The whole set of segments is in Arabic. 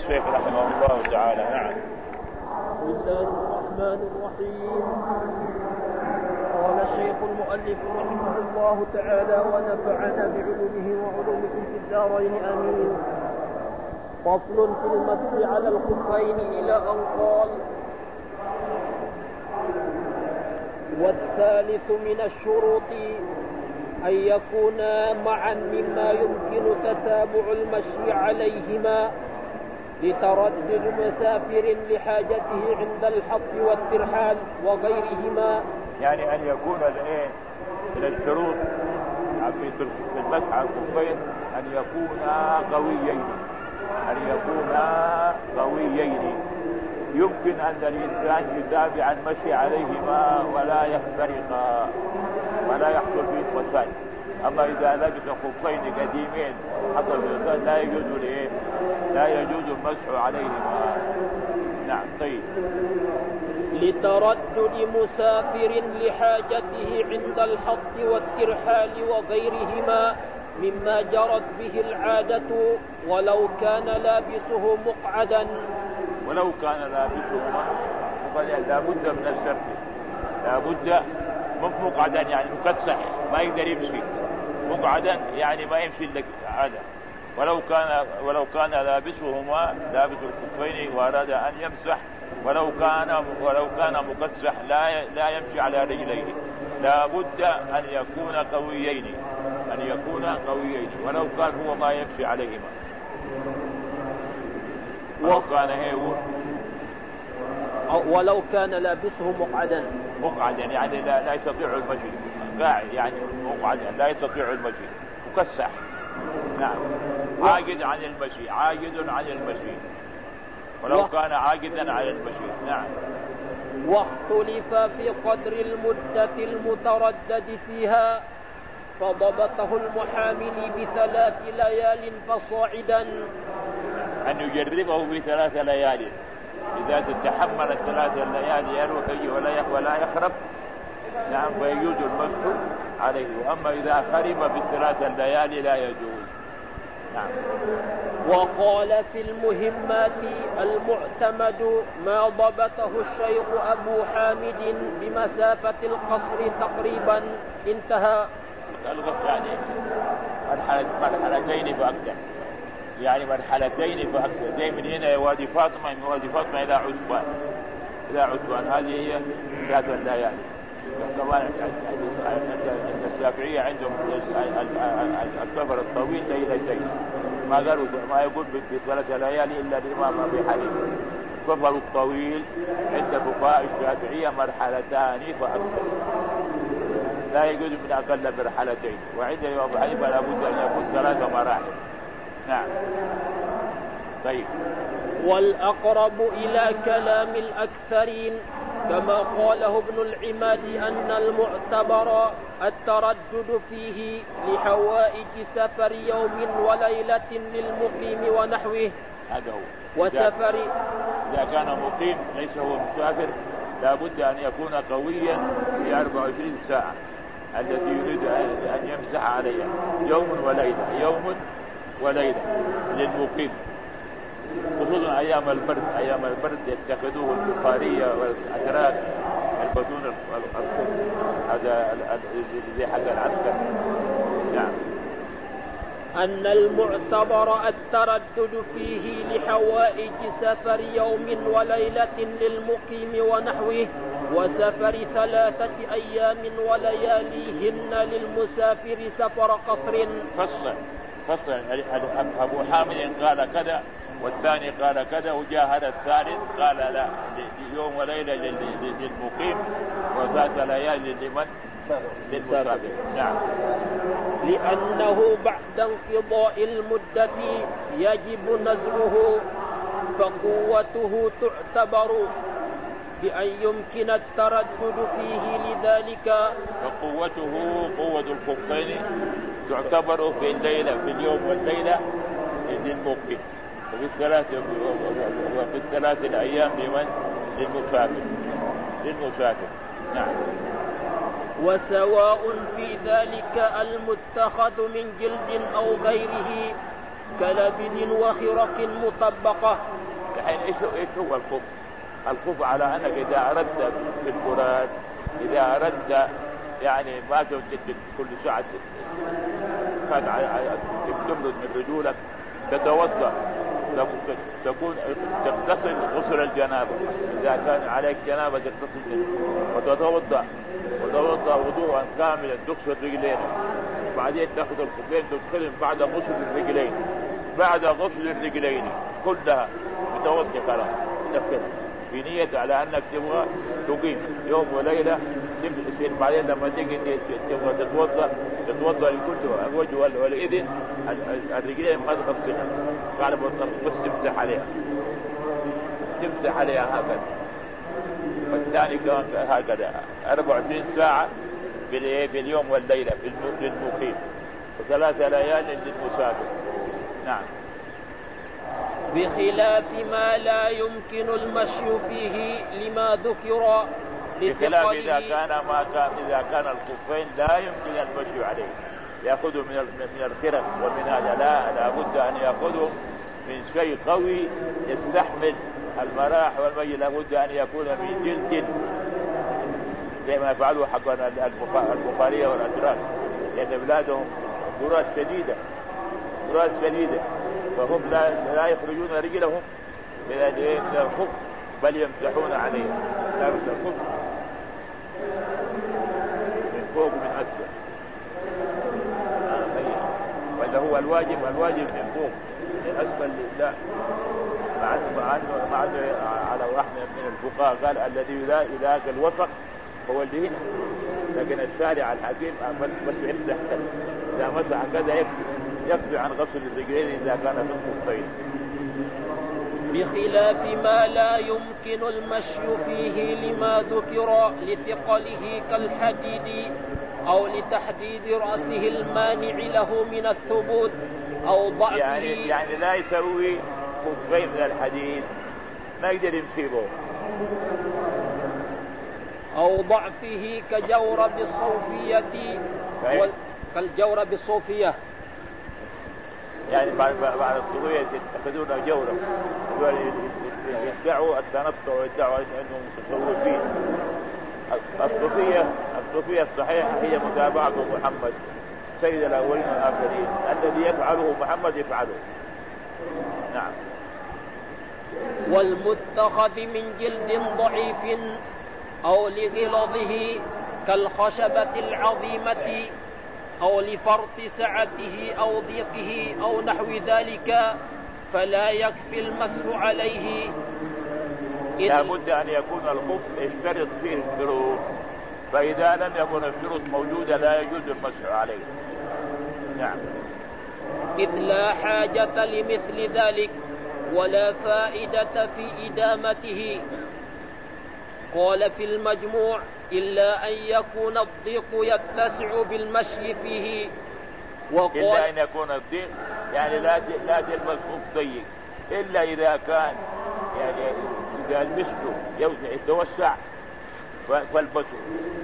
الشيخ رحمه الله تعالى. نعم. بسم الله الرحمن الرحيم. قال الشيخ المؤلف رحمه الله تعالى ونفعنا بعلومه وعلومكم في الدارين آمين. فصل في المسح على الخفين إلى أن قال: والثالث من الشروط أن يكونا معا مما يمكن تتابع المشي عليهما لتردد مسافر لحاجته عند الحط والترحال وغيرهما. يعني أن يكون من الشروط في المسح على الخفين أن يكونا قويين يمكن أن الإنسان يتابع المشي عليهما ولا يخترقا ولا يحصل فيه فساد. أما إذا لبس خفين قديمين حصل فساد لا يجوز المسح عليهما. نعم. طيب. لتردد مسافر لحاجته عند الحط والترحال وغيرهما مما جرت به العادة ولو كان لابسه مقعدا. ولو كان لابسه لا بد من الشرط، لا بد مقعدا يعني مكسح ما يقدر يمشي، مقعدا يعني ما يمشي لك عادة. ولو كان لابسهما لابس الخفين وأراد أن يمسح ولو كان مكسح لا يمشي على رجليه، لا بد أن يكون قويين ولو كان هو ما يمشي عليهما. ولو كان لابسه مقعدا يعني لا يستطيع المشي، قاعد يعني مقعدا لا يستطيع المشي، مكسح. نعم. عاجز عن المشي ولو كان عاجزا عن المشي. نعم. واختلف في قدر المدة المتردد فيها فضبطه المحامل ب3 ليال فصاعدا. أن يجربه ب3 ليال، إذا تتحمل 3 ليالي يروح ولا يخرب نعم فيجوز المسح عليه. وأما إذا خرب ب3 ليالي لا يجوز. نعم. وقال في المهمات المعتمد ما ضبطه الشيخ أبو حامد بمسافة القصر تقريبا انتهى. يعني مرحلتين فأكثر، يعني مرحلتين فأكثر، زي من هنا وادي فاطمة إلى عثمان هذه هي 3 ليالي. طبعا الشافعية عندهم السفر الطويل ليلتين، ما يقول ب3 ليالي إلا الإمام أبي حنيفة. السفر الطويل عند فقهاء الشافعية مرحلتان فأكثر، لا يجوز من أقل مرحلتين، وعند الإمام أبي حنيفة لابد أن يكون 3 مراحل. نعم. طيب. والأقرب إلى كلام الأكثرين كما قاله ابن العماد أن المعتبر التردد فيه لحوائج سفر يوم وليلة للمقيم ونحوه. هذا هو. إذا كان مقيم ليس هو مسافر لا بد أن يكون قويا في 24 ساعة التي يريد أن يمسح عليها يوم وليلة للمقيم، خصوصا أيام البرد يتخذوه البخارية والأتراك يلبسون الخف هذا زي حق العسكر. نعم. أن المعتبر التردد فيه لحوائج سفر يوم وليلة للمقيم ونحوه وسفر 3 أيام ولياليهن للمسافر سفر قصر. فصلا أبو حامد قال كذا والثاني قال كذا وجاهد الثالث قال لا، يوم وليلة للمقيم و3 ليالي لمن؟ للمسافر. نعم. لأنه بعد انقضاء المدة يجب نزله فقوته تعتبر بأن يمكن التردد فيه لذلك. فقوته قوة الخفين تعتبر في اليوم والليلة للمقيم، وفي ال3 الأيام لمن؟ للمسافر. نعم. وسواء في ذلك المتخذ من جلد أو غيره كلبد وخرق مطبقة. الحين ايش هو الخف؟ الخف على انك اذا اردت في القرآن، اذا اردت يعني ما كل ساعة تمرد من رجولك تتوضا، تكون تغتسل غسل الجنابه، اذا كان عليك جنابه تغتسل منه وتتوضا وضوءا كاملا، تغسل رجلين، بعدين تاخذ الخفين تدخلهم بعد غسل الرجلين، بعد غسل الرجلين كلها متوضي خلاص تدخل بنية على انك تبغى تقيم يوم وليله، تصير بعدين لما تيجي تبغى تتوضا لكل الوجه والاذن، الرجلين ما تغسلها، قال بس تمسح عليها هكذا، والثاني كمان هكذا 24 ساعه في اليوم والليله للمقيم، و3 ليال للمسافر. نعم. بخلاف ما لا يمكن المشي فيه لما ذكر، بخلاف إذا كان الخفين لا يمكن المشي عليه، يأخذه من الخرق ومن هذا، لا بد أن يأخذه من شيء قوي يستحمل المراح والمي، لا بد أن يكون من جلد زي ما يفعلوا حق البخارية والأتراك، لأن بلادهم براس شديدة، فهم لا يخرجون رجلهم من الخف بل يمسحون عليه، لا يمسح الخف من فوق ومن أسفل، وإلا هو الواجب من فوق، من أسفل لا، مع أنه على واحد من الفقهاء قال الذي لا إله الوسط هو اللي هنا، لكن الشارع الحكيم بس يمسح كذا، إذا مسح كذا يكفي عن غسل الرجلين إذا كان في الخفين. بخلاف ما لا يمكن المشي فيه لما ذكر لثقله كالحديد أو لتحديد رأسه المانع له من الثبوت أو ضعفه، يعني لا يسوي خفين من الحديد ما يقدر يمشي به، أو ضعفه كجورب الصوفية كالجورب الصوفية، يعني بعد الصوفية يتخذون جورب، يدعوا التنطع ويدعوا انهم متصوفين. الصوفية الصحيحة هي متابعة محمد سيد الأولين والآخرين، الذي يفعله محمد يفعله. نعم. والمتخذ من جلد ضعيف أو لغلظه كالخشبة العظيمة أو لفرط سعته أو ضيقه أو نحو ذلك فلا يكفي المسح عليه. لا بد أن يكون الخف يشترط فيه الشروط، فإذا لم يكن الشروط موجودة لا يجوز المسح عليه. نعم. إذ لا حاجة لمثل ذلك ولا فائدة في إدامته. قال في المجموع إلا أن يكون الضيق يتسع بالمشي فيه. وقال إلا أن يكون الضيق يعني لا تلبس خف ضيق، إلا إذا كان يعني إذا لبسته يتوسع فالبسه.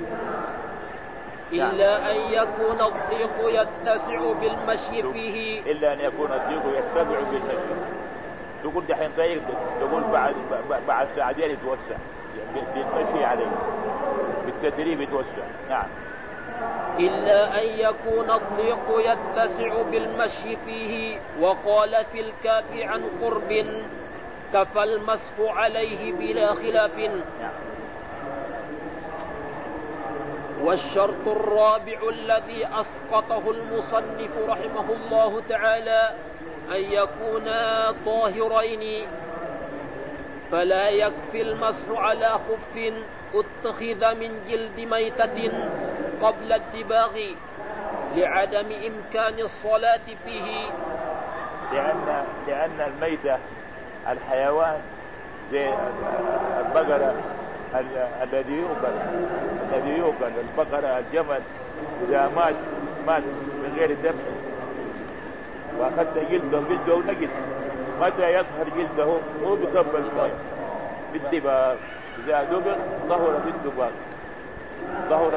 إلا أن يكون الضيق يتسع بالمشي فيه. إلا أن يكون الضيق يتسع بالمشي. تقول دحين ضيق، تقول بعد ساعتين يتوسع بالمشي عليه، بالتدريب يتوسع. نعم. إلا أن يكون الضيق يتسع بالمشي فيه. وقال في الكافي عن قرب كفى المسح عليه بلا خلاف. نعم. والشرط الرابع الذي أسقطه المصنف رحمه الله تعالى أن يكونا طاهرين، فلا يكفي المسح على خف اتخذ من جلد ميتة قبل الدباغ لعدم إمكان الصلاة فيه، لأن الميتة الحيوان زي البقرة الذي يؤكل البقرة الجمل إذا مات من غير ذبح وأخذت جلده ونجس، متى يطهر جلده؟ هو بكب الماء بالدباغ، إذا دبغ طهر بالدباغ، طهر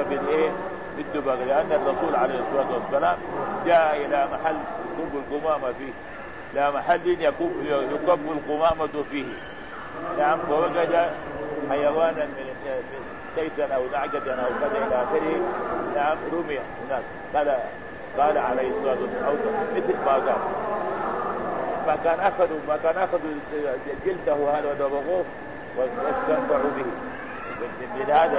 بالدباغ، لأن الرسول عليه الصلاة والسلام جاء إلى محل ثوب القمامة فيه لا محل يكب القمامة فيه. نعم. فوجد حيوانا من ليسا أو نعجة أو كذا إلى آخره. نعم. رمي هناك. قال عليه الصلاة والسلام مثل ما قال ما كان أخذوا جلده هذا ودبغوه واستنفعوا به من هذا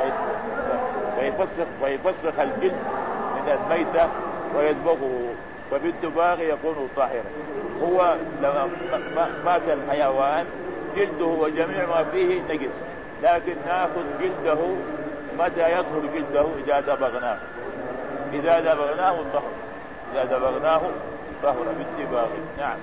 فيفسخ الجلد من الميتة ويدبغه، فبالدباغ يكون طاهرا. هو لما مات الحيوان جلده وجميع ما فيه نجس، لكن نأخذ جلده متى يطهر جلده؟ إذا دبغناه طهر، إذا دبغناه طهر بالدباغ. نعم.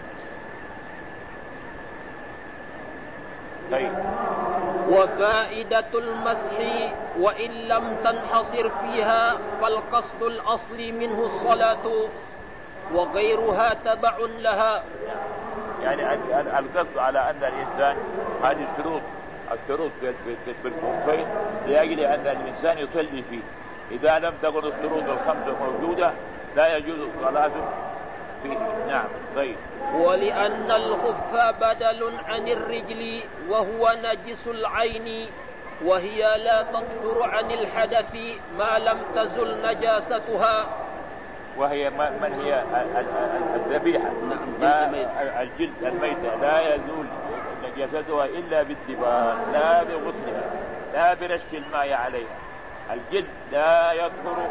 طيب. وفائدة المسح وإن لم تنحصر فيها فالقصد الأصلي منه الصلاة وغيرها تبع لها. يعني القصد على أن الإنسان هذه الشروط في الخفين لأجل أن الإنسان يصلي فيه. إذا لم تكن الشروط الخمسة موجودة لا يجوز الصلاة فيه. نعم. طيب. ولأن الخف بدل عن الرجل وهو نجس العين وهي لا تطهر عن الحدث ما لم تزل نجاستها. وهي من هي الذبيحة؟ الجلد الميتة لا يزول نجاستها إلا بالدباغ، لا بغسلها، لا برش الماء عليها. الجلد لا يطهر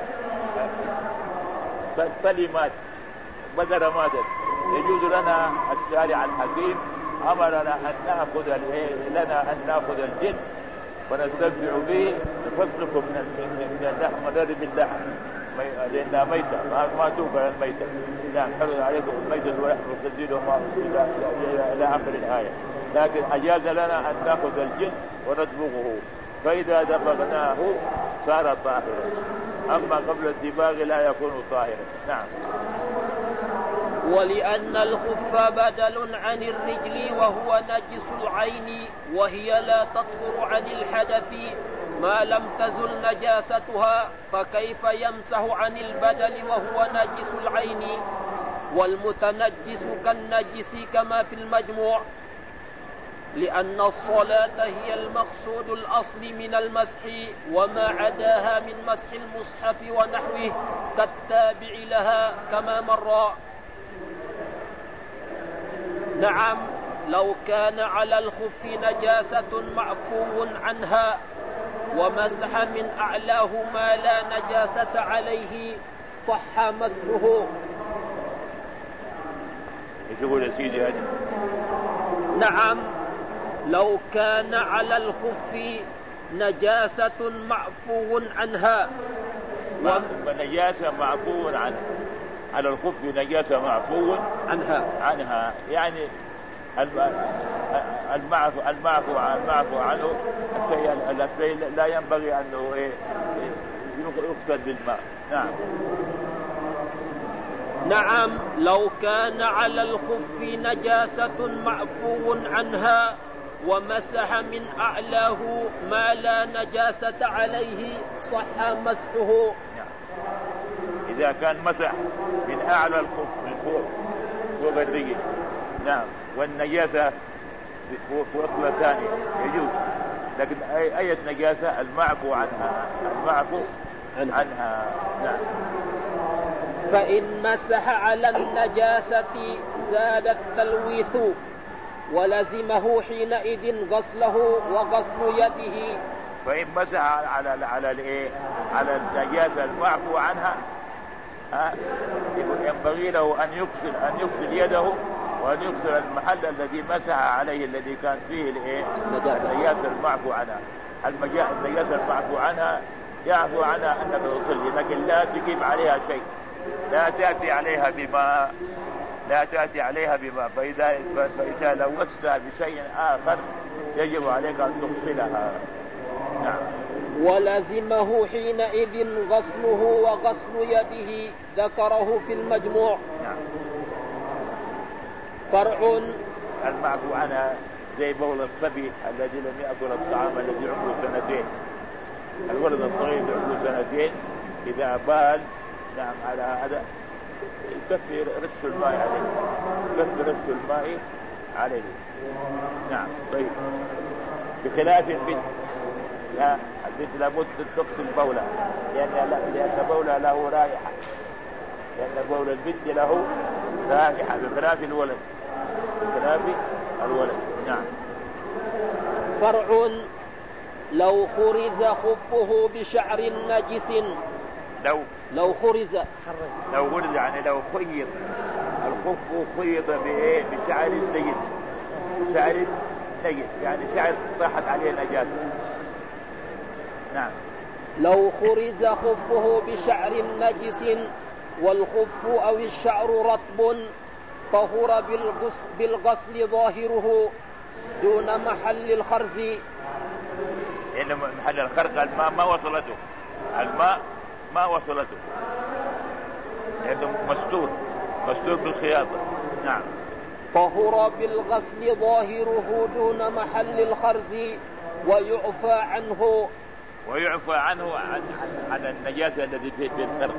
فلمات بدل ماتت. يجوز لنا الشارع الحكيم أمرنا أن نأخذ الجلد ونستنفع به نفسخه من اللحم ونرد باللحم لأنها ميتة ما توفى الميتة. نعم. حرم عليكم الميتة ولحم الخنزير وما إلى آخر الآية. لكن أجاز لنا أن نأخذ الجلد وندبغه، فإذا دبغناه صار طاهرا، أما قبل الدباغ لا يكون طاهرا. نعم. ولأن الخف بدل عن الرجل وهو نجس العين وهي لا تطهر عن الحدث ما لم تزل نجاستها، فكيف يمسح عن البدل وهو نجس العين؟ والمتنجس كالنجس كما في المجموع، لأن الصلاة هي المقصود الأصل من المسح، وما عداها من مسح المصحف ونحوه كالتابع لها كما مر. نعم. لو كان على الخف نجاسة معفو عنها ومسح من أعلاه ما لا نجاسة عليه صح مسحه. يقول يا سيدي هذا. نعم. لو كان على الخف نجاسة معفو عنها نجاسة معفو عنها، على الخف نجاسة معفو عنها يعني المعفو عنه الشيء لا ينبغي أنه يغسل بالماء. نعم. نعم. لو كان على الخف نجاسة معفو عنها ومسح من أعلاه ما لا نجاسة عليه صح مسحه. إذا كان مسح من أعلى الخف من فوق الرجل. نعم. والنجاسة في وصلة ثانية يجوز، لكن أي نجاسة المعفو عنها. نعم. فإن مسح على النجاسة زاد التلويث ولزمه حينئذ غسله وغسل يده. فإن مسح على النجاسة المعفو عنها ينبغي له أن يغسل يده وأن يغسل المحل الذي مسح عليه الذي كان فيه النجاسة المعفو عنها. النجاسة المعفو عنها يعفو عنها أنك تصلي، لكن لا تجيب عليها شيء، لا تأتي عليها بماء فإذا لوثت بشيء آخر يجب عليك أن تغسلها. نعم. ولزمه حينئذ غسله وغسل يده ذكره في المجموع. نعم. فرع. المعفو عنها زي بول الصبي الذي لم يأكل الطعام الذي عمره 2 الولد الصغير عمره 2 إذا بال. نعم. على هذا يكفي رش الماء عليه كثر رش الماء عليه. نعم. طيب بخلاف البنت، لا البنت لابد تغسل بولها لأن بولها له رائحة، لأن بول البنت له رائحة بخلاف الولد. نعم. فرع لو خرز خفه بشعر نجس. لو خرز يعني لو خيط الخف خيط بشعر نجس. شعر نجس يعني شعر طاحت عليه نجاسة. نعم. لو خرز خفه بشعر نجس والخف أو الشعر رطب طهر بالغسل ظاهره دون محل الخرز. إن محل الخرق الماء ما وصلته لأنه مستور بالخياطة. نعم. طهر بالغسل ظاهره دون محل الخرز ويعفى عنه عن النجاسة التي في الخرق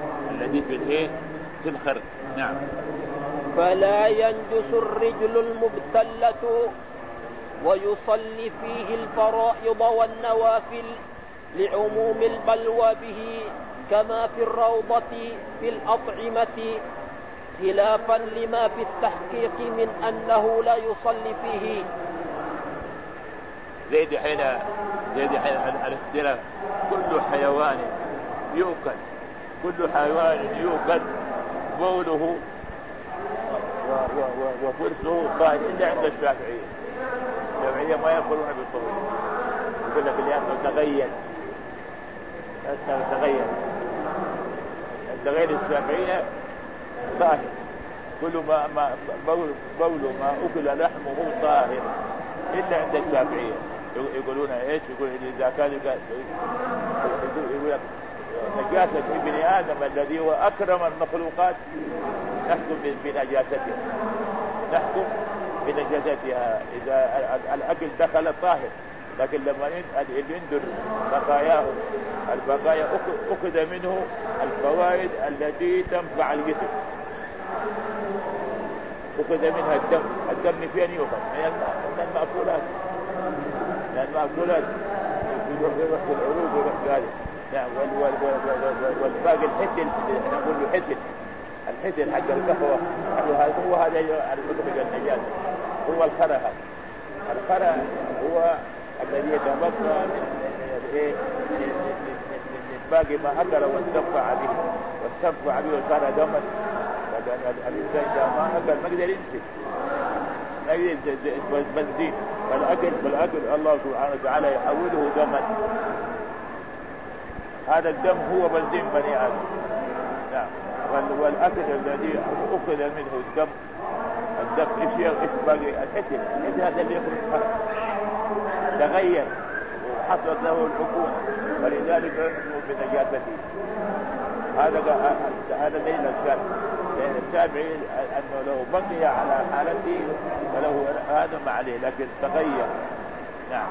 في الخرق. نعم. فلا ينجس الرجل المبتلة ويصلي فيه الفرائض والنوافل لعموم البلوى به كما في الروضة في الأطعمة خلافا لما في التحقيق من أنه لا يصلي فيه. زيد حين الاختلاف. كل حيوان يؤكل بوله وفرسه طاهر إلا عند الشافعية ما يأكلون بالطهور. يقول لك لأنه تغير الشافعية طاهر. كل ما بوله ما أكل لحمه طاهر إلا عند الشافعية. يقولون إيش؟ يقول إذا كان يقول نجاسة ابن آدم الذي هو أكرم المخلوقات نحكم بنجاستها إذا الأكل دخل طاهر، لكن لما يندر البقايا أخذ منه الفوائد التي تنفع الجسم. أخذ منها الدم فين يؤخذ؟ من المأكولات يروح في العروق ويروح ذلك. نعم. والباقي الحتل نقول له الحتل حق القهوة هو هذا المطلق النجاسة. هو الخرى هو الذي يتبقى من باقي ما أكل واستنفع به وصار دما. الإنسان إذا ما أكل ما يقدر يمسك بنزين. فالأكل الله سبحانه وتعالى يحوله دما. هذا الدم هو بنزين بني آدم. نعم. والأكل الذي أخذ منه الدم إيش باقي الحتل هذا اللي يخرج تغير وحصلت له الحكومة ولذلك يحكم بنجاسته. هذا دليل الشافعي أنه لو بقي على حالته فله هذا ما عليه لكن تغير. نعم.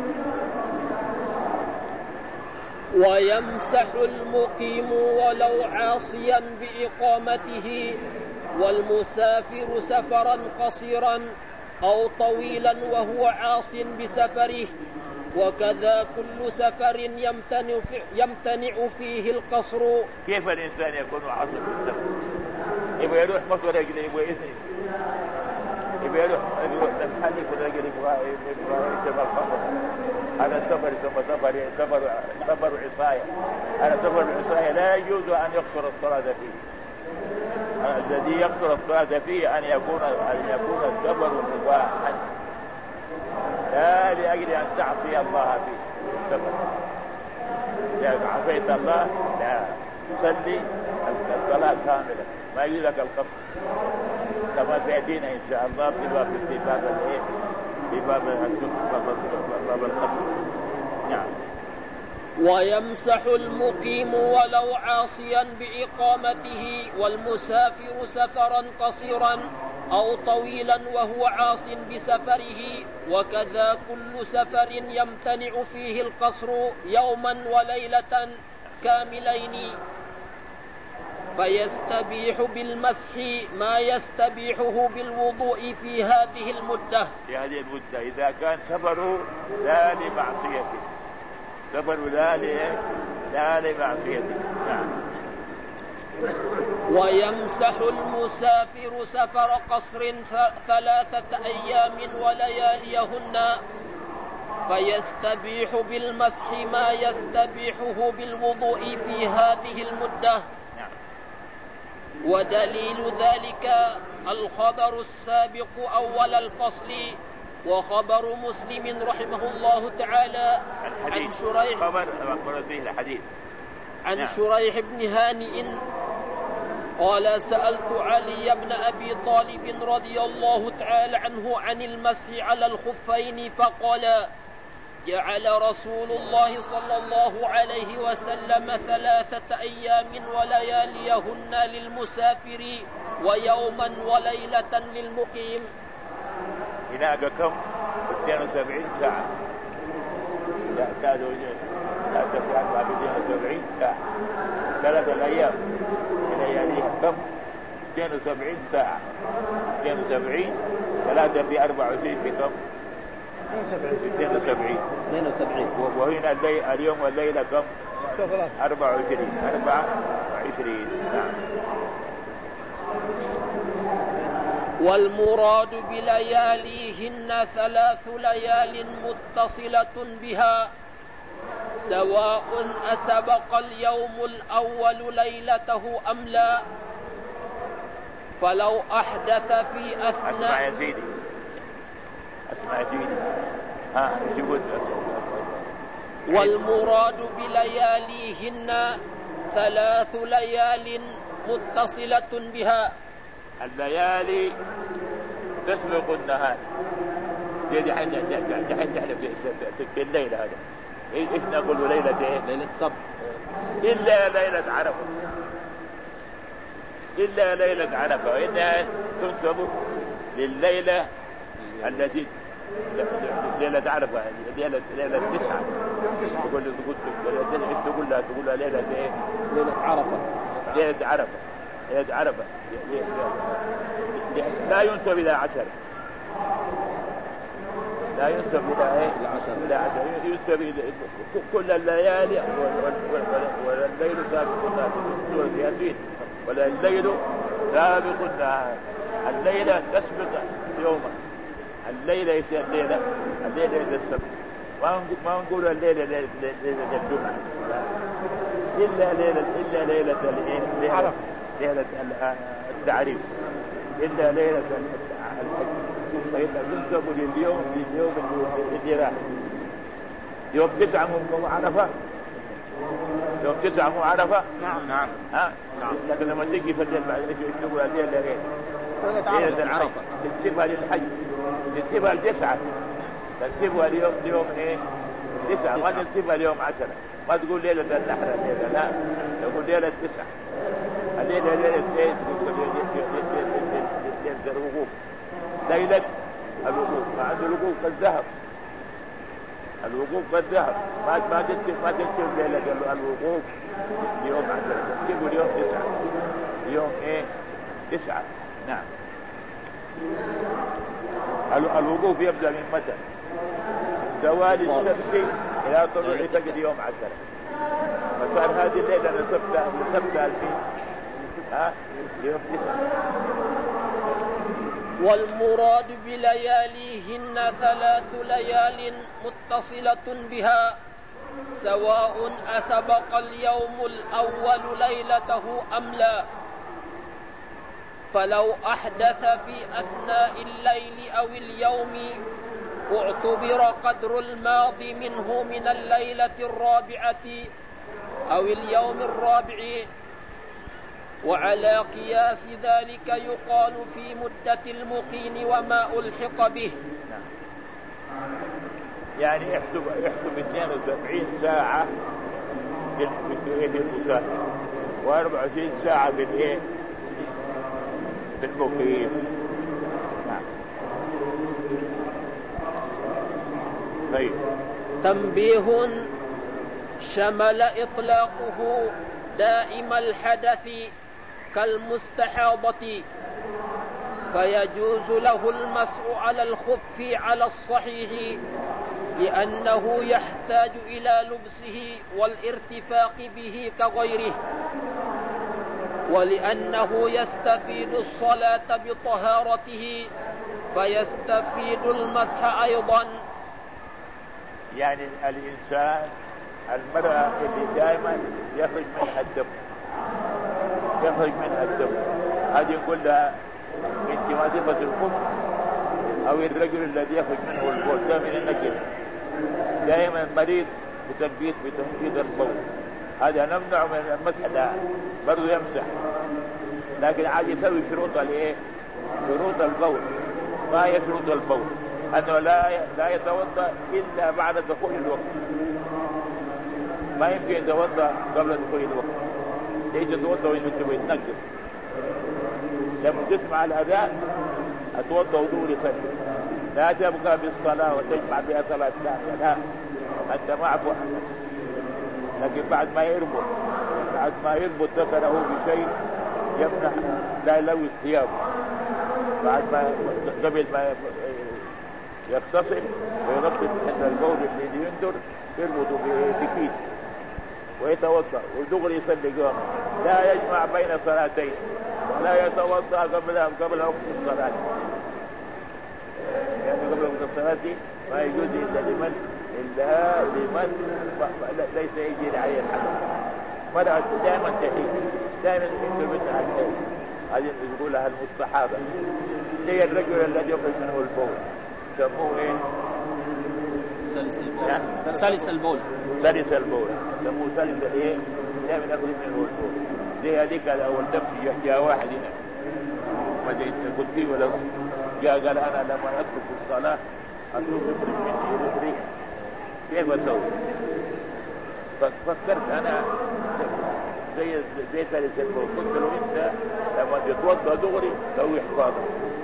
ويمسح المقيم ولو عاصيا بإقامته والمسافر سفرا قصيرا أو طويلا وهو عاص بسفره وكذا كل سفر يمتنع فيه القصر. كيف الإنسان يكون عاص بالسفر؟ يبغى يروح مصر يجري يبغى إذن يبغى يروح المحل يقول رجل يبغى يشرب الخمر. هذا سفر سفر عصاية. هذا سفر العصاية لا يجوز أن يقصر الصلاة فيه. الذي يقصر الصلاة فيه أن يكون السفر مباحا لا لأجل أن تعصي الله فيه السفر. إذا عصيت الله لا تصلي الصلاة كاملة ما يجوز لك القصر كما سيأتينا إن شاء الله في باب القصر. نعم. ويمسح المقيم ولو عاصيا بإقامته والمسافر سفرا قصيرا أو طويلا وهو عاص بسفره وكذا كل سفر يمتنع فيه القصر يوما وليلة كاملين. فيستبيح بالمسح ما يستبيحه بالوضوء في هذه المدة. في هذه المدة إذا كان سفره لا لمعصيته، سفره لا لمعصيته. نعم. ويمسح المسافر سفر قصر 3 أيام ولياليهن فيستبيح بالمسح ما يستبيحه بالوضوء في هذه المدة. ودليل ذلك الخبر السابق أول الفصل وخبر مسلم رحمه الله تعالى عن شريح بن هانئ قال سألت علي بن أبي طالب رضي الله تعالى عنه عن المسح على الخفين فقال جعل رسول الله صلى الله عليه وسلم 3 أيام ولياليهن للمسافر ويوما وليلة للمقيم. هناك كم 72 ساعة. لا تفعل بعد 72 ساعة 3 أيام ولياليها كم 72 ساعة. 72 3 في 24 في كم 72. وهنا اليوم والليلة كم 24. نعم. والمراد بلياليهن 3 ليال متصلة بها سواء أسبق اليوم الأول ليلته أم لا. فلو أحدث في أثناء أسمع يا سيدي والمراد بلياليهن 3 ليال متصلة بها. الليالي تسبق النهار. سيدي حين في الليلة هذا إيش نقول ليلة إيه؟ ليلة السبت إلا ليلة عرفة. إلا ليلة عرفة وإنها تنسب لليلة التي ليلة عرفة ليلة 9. تقول لها ليلة إيه؟ ليلة عرفة. ليلة عرفة لا ينسب إلى 10. لا ينسب إلى 10 ينسب كل الليالي والليل سابق النهار. سورة ياسين والليل سابق النهار. الليلة تسبق يوما. الليلة يصير الليلة السبت. ما نقول الليلة الجمعة إلا ليلة التعريف. إلا ليلة الحج. فإذا تنسب لليوم اللي راح يوم 9 مو عرفة. يوم 9 مو عرفة. نعم. لكن لما تجي في الليل بعد ايش تقول الليلة ليلة عرفة تنسبها للحج. تنسبها ل9 تنسبها اليوم ايه 9. ما تنسبها اليوم 10. ما تقول ليلة النحر الليلة لا تقول ليلة 9. الليلة ليلة ايه الوقوف. ليلة الوقوف مع الوقوف كالذهب. الوقوف كالذهب ما تنسب ليلة الوقوف اليوم 10. تنسبه اليوم 9. اليوم ايه 9. نعم. الوقوف يبدأ من متى؟ زوال الشمس إلى طلوع فجر يوم 10. فكان هذه الليلة نسبتها الفين يوم 9. والمراد بلياليهن 3 ليال متصلة بها سواء أسبق اليوم الأول ليلته أم لا. فلو أحدث في أثناء الليل أو اليوم اعتبر قدر الماضي منه من الليلة الرابعة أو اليوم الرابع. وعلى قياس ذلك يقال في مدة المقيم وما ألحق به. يعني يحسب 72 ساعة في المسافر و24 ساعة في المقيم. طيب. تنبيه شمل إطلاقه دائم الحدث كالمستحاضة، فيجوز له المسح على الخف على الصحيح، لأنه يحتاج إلى لبسه والارتفاق به كغيره، ولأنه يستفيد الصلاة بطهارته فيستفيد المسح أيضا. يعني الإنسان المرأة اللي دائما يخرج منها الدم هذه نقول لها انت ما تلبس الخف، او الرجل الذي يخرج منه البول ده من النجم دائما مريض بتنبيط البول، هذا نمنع من المسح، لا برضو يمسح، لكن عاد يسوي شروط الايه؟ شروط البول، ما هي شروط البول؟ انه لا يتوضا الا بعد دخول الوقت، ما يمكن يتوضا قبل دخول الوقت، ليش يتوضا وينتبه يتنقل؟ لما تسمع الاذان اتوضا وضوء يصلي، لا تبقى بالصلاه وتجمع بها صلاه ثانيه، لا انت معك وحدك. لكن بعد ما يربط ذكره بشيء يمنع لا يلوث ثيابه، بعد ما قبل ما يغتسل ويغطي محل البول الذي يندر يربطه بكيس ويتوضا ودغري يصلي قيامه، لا يجمع بين صلاتين ولا يتوضا قبل وقت الصلاه، يعني قبل وقت الصلاه ما يجوز الا لمن ليس يجري عليه الحدث. مرأة دائما تحيد، دائما يثبت على الحيض، هذه يقول لها المستحاضة، هي الرجل الذي يخرج منه البول سموه ايه؟ سلس البول. سلس البول سموه سلس الايه؟ دائما يخرج منه البول. زي هذيك اول دفع جاء واحد هنا ما جيت قلت لي ولا جاء قال انا لما ادخل في الصلاه اشوف يخرج مني ريح، كيف اسوي؟ ففكرت انا زي سلس البول، قلت له انت لما تتوضا دغري سوي حفاظه،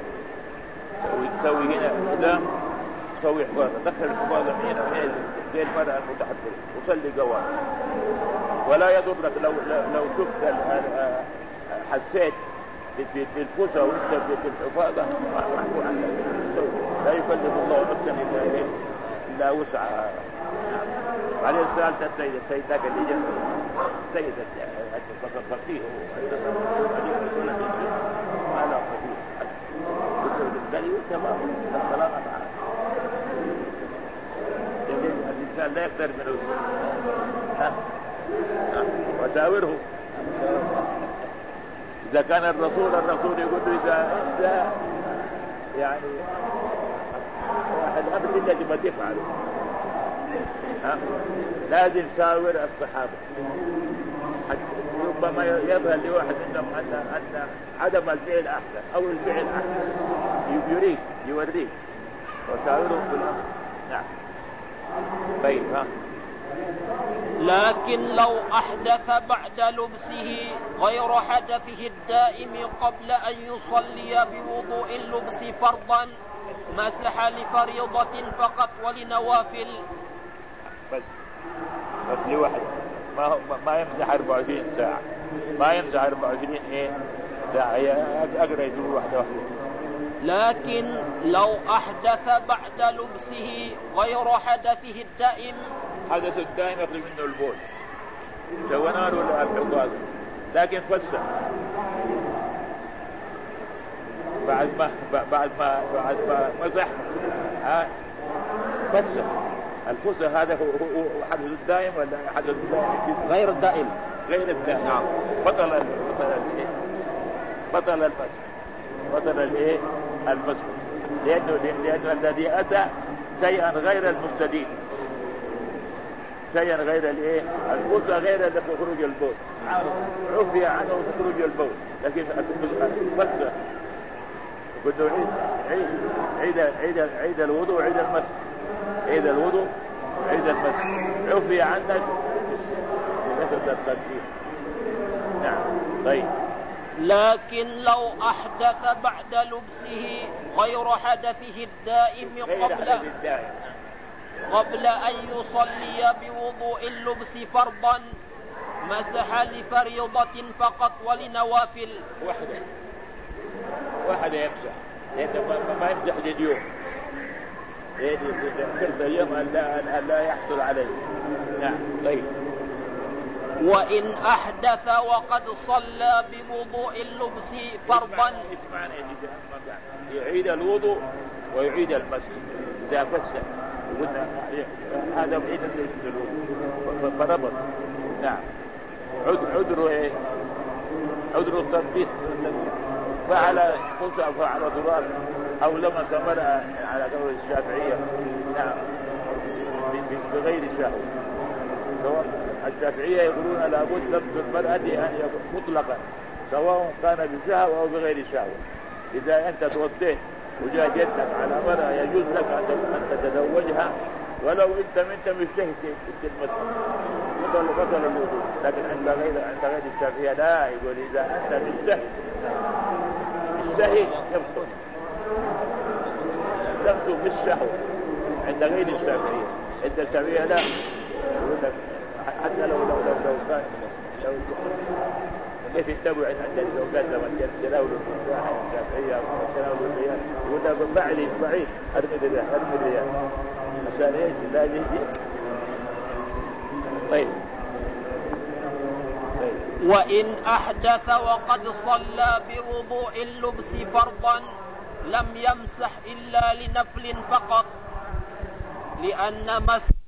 تسوي هنا قدام، سوي حفاظه، دخل الحفاظه من هنا وهنا زي المرأة المتحضرة وصلي قوام، ولا يضرك لو شفت حسيت بالفوسه وانت في الحفاظه محفوظ عنك، لا يكلف الله نفسا الا وسعها. بعدين سالت السيده ذاك اللي جنبه، السيده فقيه ما لا فقيه، قلت له قال لي تمام الكلام معك، الانسان لا يقدر منه وشاوره. إذا كان الرسول يقول له إذا أنت يعني واحد أمر الذي ما تفعله لازم شاور الصحابة، ربما يظهر لواحد منهم أن عدم الفعل أحسن أو الفعل أحسن، يوريك وشاورهم في الأمر. نعم طيب لكن لو أحدث بعد لبسه غير حدثه الدائم قبل أن يصلي بوضوء اللبس فرضا مسح لفريضة فقط ولنوافل. بس لوحده ما يمسح 24 ساعة، ما يمسح 24 ساعة، أقرأ يقول واحدة. لكن لو أحدث بعد لبسه غير حدثه الدائم، حدث الدائم يخرج منه البول سواء ولا الحفاظ، لكن فسح بعد ما مسح فسح. الفسح هذا هو حدث الدائم ولا حدث الدائم؟ غير الدائم. نعم. بطل المسح، لأنه الذي أتى شيئا غير المستدين، شيئا غير الفسح غير خروج البول، عفي عنه خروج البول، لكن بس قلت عيد الوضوء عيد المسح، عيد الوضوء عيد المسح، عفي عنك لنفذ التدبير. نعم طيب. لكن لو أحدث بعد لبسه غير حدثه الدائم قبل أن يصلي بوضوء اللبس فرضا مسح لفريضة فقط ولنوافل. واحدة يمسح، لأنه ما يمسح لليوم، لأن 10 أيام ألا يحصل عليه. نعم. طيب. وإن أحدث وقد صلى بوضوء اللبس فرضا. يعيد الوضوء ويعيد المسح إذا فسد، قلنا هذا بعيد الوضوء فربط. نعم. عذر التنبيت، فعل خسع فعل ضرار أو لمس مرأة على قول الشافعية. نعم. بغير شهوة. سواء الشافعية يقولون لابد لمس المرأة أن يكون مطلقا، سواء كان بشهوة أو بغير شهوة. إذا أنت توضيت وجاء يدك على مرأة يجوز لك أن تتزوجها ولو أنت مجتهد في المسح، بطل الوضوء. لكن عند غير الشافعية لا، يقول إذا أنت مجتهد الشهي يبطل نفسه بالشهوة عند غير الشافعية. عند الشافعية لا، يقول لك حتى لو كان كيف يتبع عند الزوجات لما تناول المصباح الشافعية وتناول الريال، يقول لك بعيد أرمي الريال عشان ايش؟ لا يجي. طيب. وإن أحدث وقد صلى بوضوء اللبس فرضا لم يمسح إلا لنفل فقط، لأن مسح